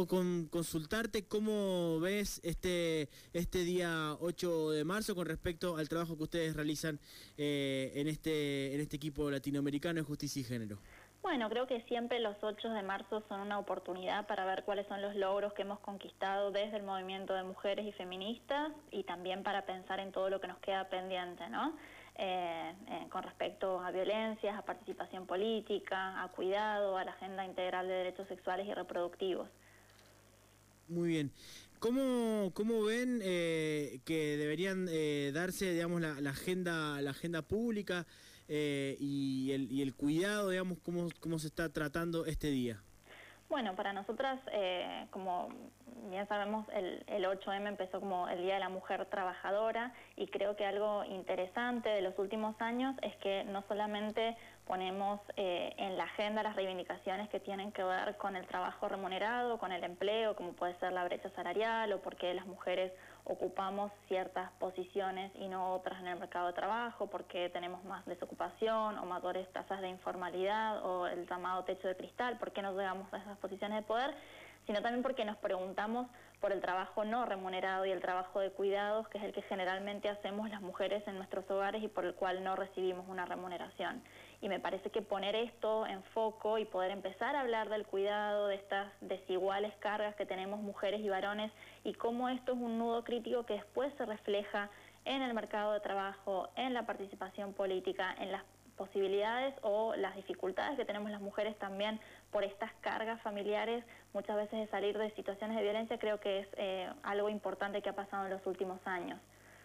consultarte cómo ves este día 8 de marzo con respecto al trabajo que ustedes realizan en este equipo latinoamericano de justicia y género. Bueno, creo que siempre los 8 de marzo son una oportunidad para ver cuáles son los logros que hemos conquistado desde el movimiento de mujeres y feministas y también para pensar en todo lo que nos queda pendiente, ¿no? Con respecto a violencias, a participación política, a cuidado, a la agenda integral de derechos sexuales y reproductivos. Muy bien. ¿Cómo ven que deberían darse, digamos, la agenda pública y el cuidado, digamos, cómo se está tratando este día? Bueno, para nosotras, como bien sabemos, el 8M empezó como el Día de la Mujer Trabajadora y creo que algo interesante de los últimos años es que no solamente ponemos en la agenda las reivindicaciones que tienen que ver con el trabajo remunerado, con el empleo, como puede ser la brecha salarial o porque las mujeres ocupamos ciertas posiciones y no otras en el mercado de trabajo, porque tenemos más desocupación o mayores tasas de informalidad o el llamado techo de cristal, por qué no llegamos a esas posiciones de poder, sino también porque nos preguntamos por el trabajo no remunerado y el trabajo de cuidados, que es el que generalmente hacemos las mujeres en nuestros hogares y por el cual no recibimos una remuneración. Y me parece que poner esto en foco y poder empezar a hablar del cuidado, de estas desiguales cargas que tenemos mujeres y varones y cómo esto es un nudo crítico que después se refleja en el mercado de trabajo, en la participación política, en las posibilidades o las dificultades que tenemos las mujeres también por estas cargas familiares, muchas veces de salir de situaciones de violencia, creo que es algo importante que ha pasado en los últimos años.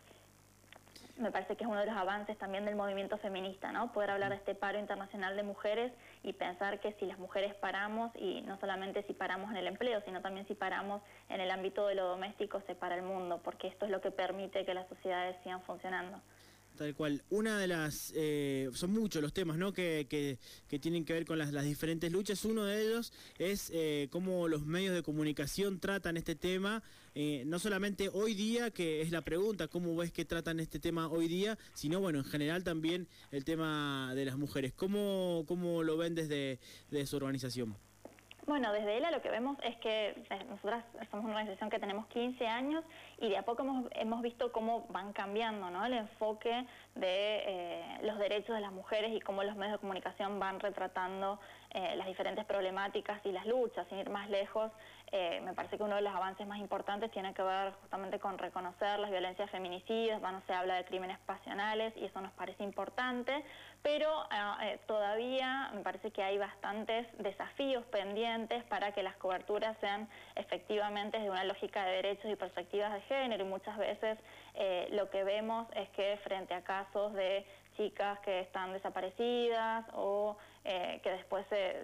Me parece que es uno de los avances también del movimiento feminista, ¿no? Poder hablar de este paro internacional de mujeres y pensar que si las mujeres paramos, y no solamente si paramos en el empleo, sino también si paramos en el ámbito de lo doméstico, se para el mundo, porque esto es lo que permite que las sociedades sigan funcionando. Tal cual. Una de las... son muchos los temas, ¿no?, que tienen que ver con las diferentes luchas. Uno de ellos es cómo los medios de comunicación tratan este tema, no solamente hoy día, que es la pregunta, cómo ves que tratan este tema hoy día, sino, bueno, en general también el tema de las mujeres. ¿Cómo lo ven desde su organización? Bueno, desde ELA lo que vemos es que nosotras somos una organización que tenemos 15 años y de a poco hemos visto cómo van cambiando, ¿no?, el enfoque de los derechos de las mujeres y cómo los medios de comunicación van retratando las diferentes problemáticas y las luchas. Sin ir más lejos, me parece que uno de los avances más importantes tiene que ver justamente con reconocer las violencias feminicidas. Bueno, se habla de crímenes pasionales y eso nos parece importante, pero todavía me parece que hay bastantes desafíos pendientes para que las coberturas sean efectivamente desde una lógica de derechos y perspectivas de género, y muchas veces lo que vemos es que frente a casos de chicas que están desaparecidas o que después se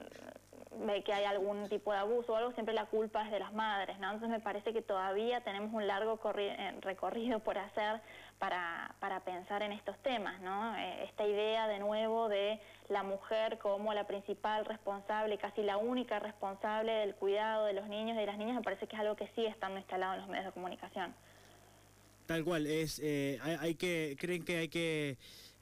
ve que hay algún tipo de abuso o algo, siempre la culpa es de las madres, ¿no? Entonces me parece que todavía tenemos un largo recorrido por hacer para pensar en estos temas, ¿no? Esta idea de nuevo de la mujer como la principal responsable, casi la única responsable del cuidado de los niños y de las niñas, me parece que es algo que sigue estando instalado en los medios de comunicación. Tal cual, creen que hay que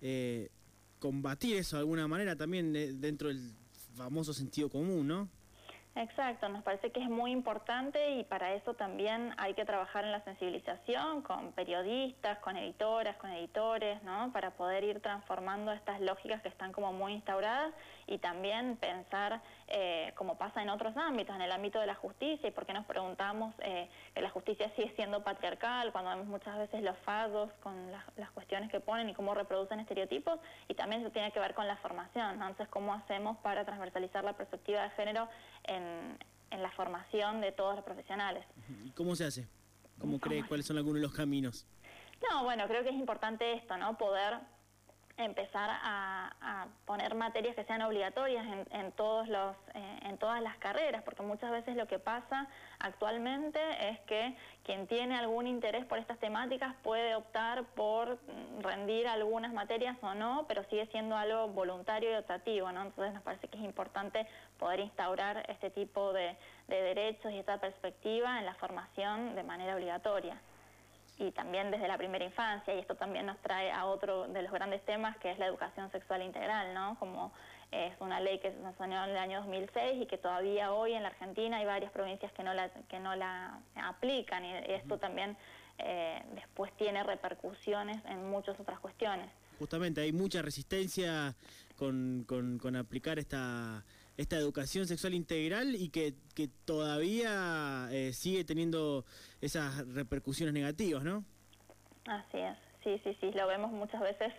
combatir eso de alguna manera también dentro del famoso sentido común, ¿no? Exacto, nos parece que es muy importante y para eso también hay que trabajar en la sensibilización con periodistas, con editoras, con editores, ¿no?, para poder ir transformando estas lógicas que están como muy instauradas y también pensar como pasa en otros ámbitos, en el ámbito de la justicia, y por qué nos preguntamos que la justicia sigue siendo patriarcal cuando vemos muchas veces los fallos con las cuestiones que ponen y cómo reproducen estereotipos, y también eso tiene que ver con la formación, ¿no? Entonces, ¿cómo hacemos para transversalizar la perspectiva de género en la formación de todos los profesionales? ¿Y cómo se hace? ¿Cómo cree? ¿Cuáles son algunos de los caminos? No, bueno, creo que es importante esto, ¿no? Poder empezar a poner materias que sean obligatorias en todas las carreras, porque muchas veces lo que pasa actualmente es que quien tiene algún interés por estas temáticas puede optar por rendir algunas materias o no, pero sigue siendo algo voluntario y optativo, ¿no? Entonces nos parece que es importante poder instaurar este tipo de derechos y esta perspectiva en la formación de manera obligatoria. Y también desde la primera infancia, y esto también nos trae a otro de los grandes temas, que es la educación sexual integral, ¿no? Como Es una ley que se sancionó en el año 2006 y que todavía hoy en la Argentina hay varias provincias que no la aplican, y esto también después tiene repercusiones en muchas otras cuestiones. Justamente hay mucha resistencia con aplicar esta educación sexual integral y que todavía sigue teniendo esas repercusiones negativas, ¿no? Así es, sí, lo vemos muchas veces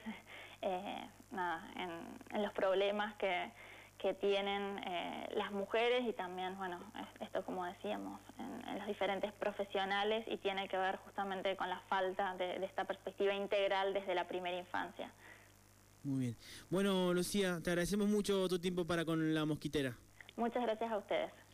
en los problemas que tienen las mujeres, y también, bueno, esto como decíamos, en los diferentes profesionales, y tiene que ver justamente con la falta de esta perspectiva integral desde la primera infancia. Muy bien. Bueno, Lucía, te agradecemos mucho tu tiempo para con La Mosquitera. Muchas gracias a ustedes.